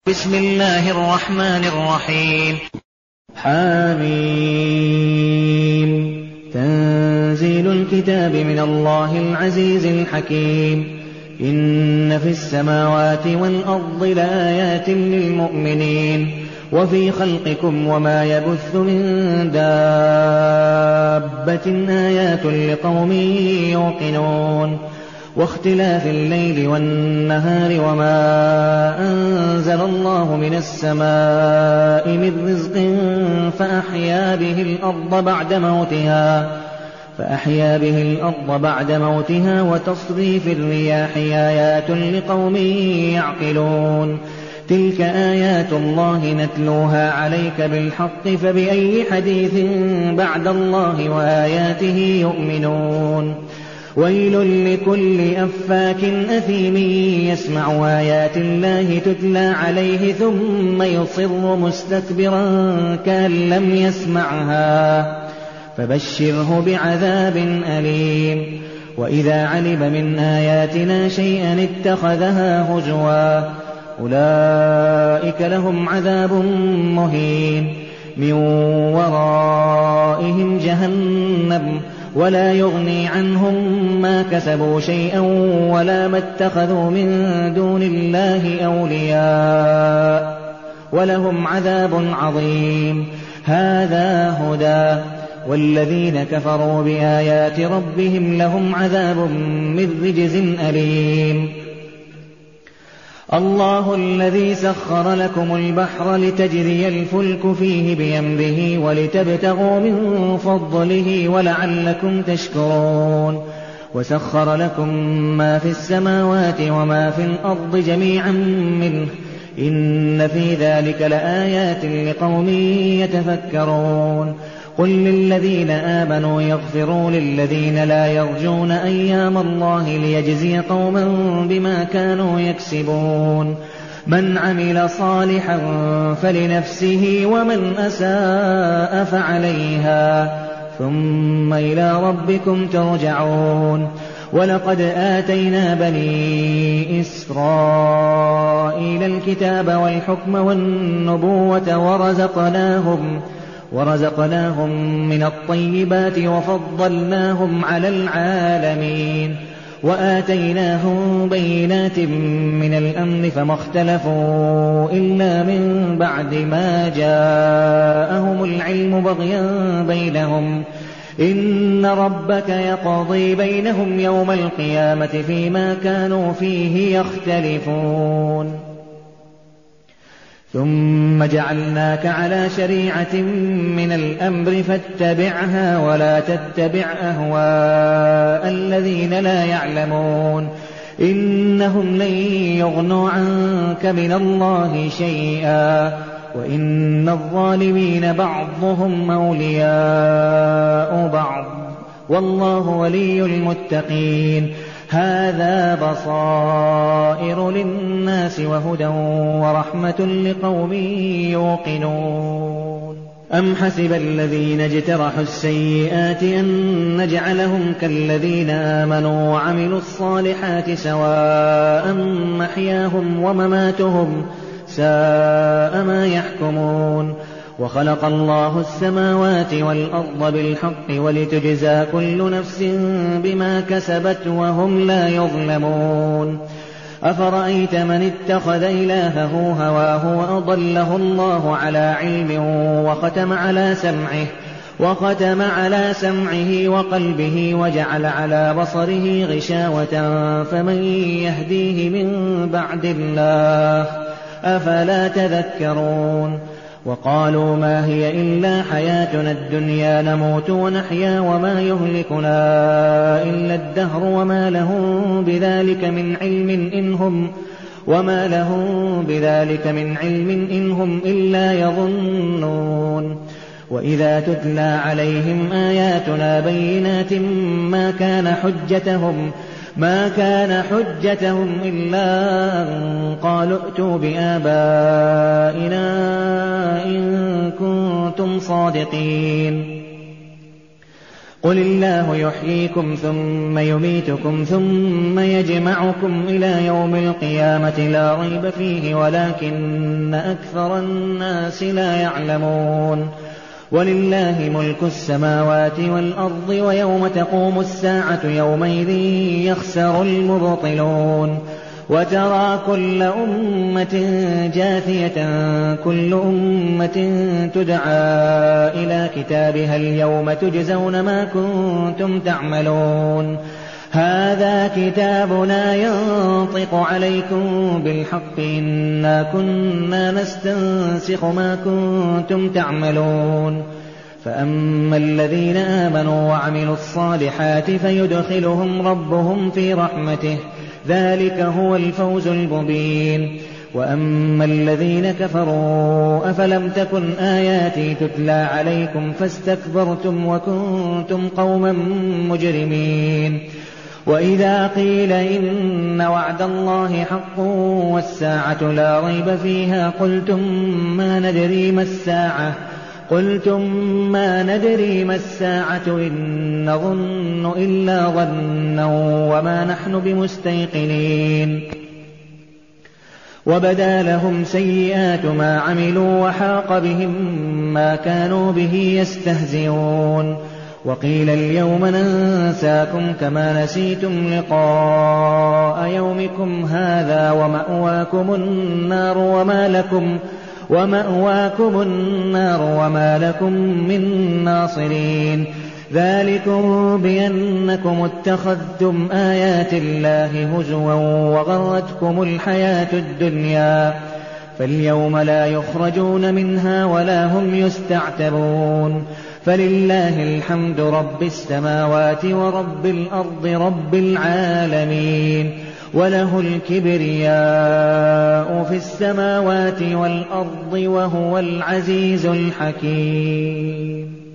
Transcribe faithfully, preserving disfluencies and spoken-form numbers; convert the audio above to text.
بسم الله الرحمن الرحيم. حميم. تنزيل الكتاب من الله العزيز الحكيم. إن في السماوات والأرض لآيات للمؤمنين وفي خلقكم وما يبث من دابة آيات لقوم يوقنون واختلاف الليل والنهار وما أنزل الله من السماء من رزق فأحيا به الأرض بعد موتها فأحيا به الأرض بعد موتها وتصريف الرياح آيات لقوم يعقلون تلك آيات الله نتلوها عليك بالحق فبأي حديث بعد الله وآياته يؤمنون ويل لكل أفاك أثيم يسمع آيات الله تتلى عليه ثم يصر مستكبرا كأن لم يسمعها فبشره بعذاب أليم وإذا علم من آياتنا شيئا اتخذها هزوا أولئك لهم عذاب مهين من ورائهم جهنم ولا يغني عنهم ما كسبوا شيئا ولا ما اتخذوا من دون الله أولياء ولهم عذاب عظيم هذا هدى والذين كفروا بآيات ربهم لهم عذاب من رجز أليم الله الذي سخر لكم البحر لتجري الفلك فيه بأمره ولتبتغوا من فضله ولعلكم تشكرون وسخر لكم ما في السماوات وما في الأرض جميعا منه إن في ذلك لآيات لقوم يتفكرون قل للذين آمنوا يغفروا للذين لا يرجون أيام الله ليجزي قوما بما كانوا يكسبون من عمل صالحا فلنفسه ومن أساء فعليها ثم إلى ربكم ترجعون ولقد آتينا بني إسرائيل الكتاب والحكم والنبوة ورزقناهم ورزقناهم من الطيبات وفضلناهم على العالمين وآتيناهم بينات من الأمن فما اختلفوا إلا من بعد ما جاءهم العلم بغيا بينهم إن ربك يقضي بينهم يوم القيامة فيما كانوا فيه يختلفون ثم جعلناك على شريعة من الأمر فاتبعها ولا تتبع أهواء الذين لا يعلمون إنهم لن يغنوا عنك من الله شيئا وإن الظالمين بعضهم أولياء بعض والله ولي المتقين هذا بصائر للناس وهدى ورحمة لقوم يوقنون أم حسب الذين اجترحوا السيئات أن نجعلهم كالذين آمنوا وعملوا الصالحات سواء محياهم ومماتهم ساء ما يحكمون وخلق الله السماوات والأرض بالحق ولتجزى كل نفس بما كسبت وهم لا يظلمون أفرأيت من اتخذ إلهه هواه وأضله الله على علم وختم على سمعه وختم على سمعه وقلبه وجعل على بصره غشاوة فمن يهديه من بعد الله أفلا تذكرون وقالوا ما هي إلا حياتنا الدنيا نموت ونحيا وما يهلكنا إلا الدهر وما لهم بذلك من علم إن هم وما لهم بذلك من علم إن هم إلا يظنون وإذا تتلى عليهم آياتنا بينات ما كان حجتهم ما كان حجتهم إلا أن قالوا ائتوا بآبائنا إن كنتم صادقين قل الله يحييكم ثم يميتكم ثم يجمعكم إلى يوم القيامة لا ريب فيه ولكن أكثر الناس لا يعلمون ولله ملك السماوات والأرض ويوم تقوم الساعة يومئذ يخسر المبطلون وترى كل أمة جاثية كل أمة تدعى إلى كتابها اليوم تجزون ما كنتم تعملون هذا كتابنا ينطق عليكم بالحق إنا كنا نستنسخ ما كنتم تعملون فأما الذين آمنوا وعملوا الصالحات فيدخلهم ربهم في رحمته ذلك هو الفوز المبين وأما الذين كفروا أفلم تكن آياتي تتلى عليكم فاستكبرتم وكنتم قوما مجرمين وإذا قيل إن وعد الله حق والساعة لا ريب فيها قلتم ما ندري ما الساعة قلتم ما ندري ما الساعة إن نظن إلا ظنا وما نحن بمستيقنين وبدا لهم سيئات ما عملوا وحاق بهم ما كانوا به يستهزئون وقيل اليوم ننساكم كما نسيتم لقاء يومكم هذا ومأواكم النار وما لكم ومأواكم النار وما لكم من ناصرين ذلكم بأنكم اتخذتم آيات الله هزوا وغرتكم الحياة الدنيا فاليوم لا يخرجون منها ولا هم يستعتبون فلله الحمد رب السماوات ورب الأرض رب العالمين وله الكبرياء في السماوات والأرض وهو العزيز الحكيم.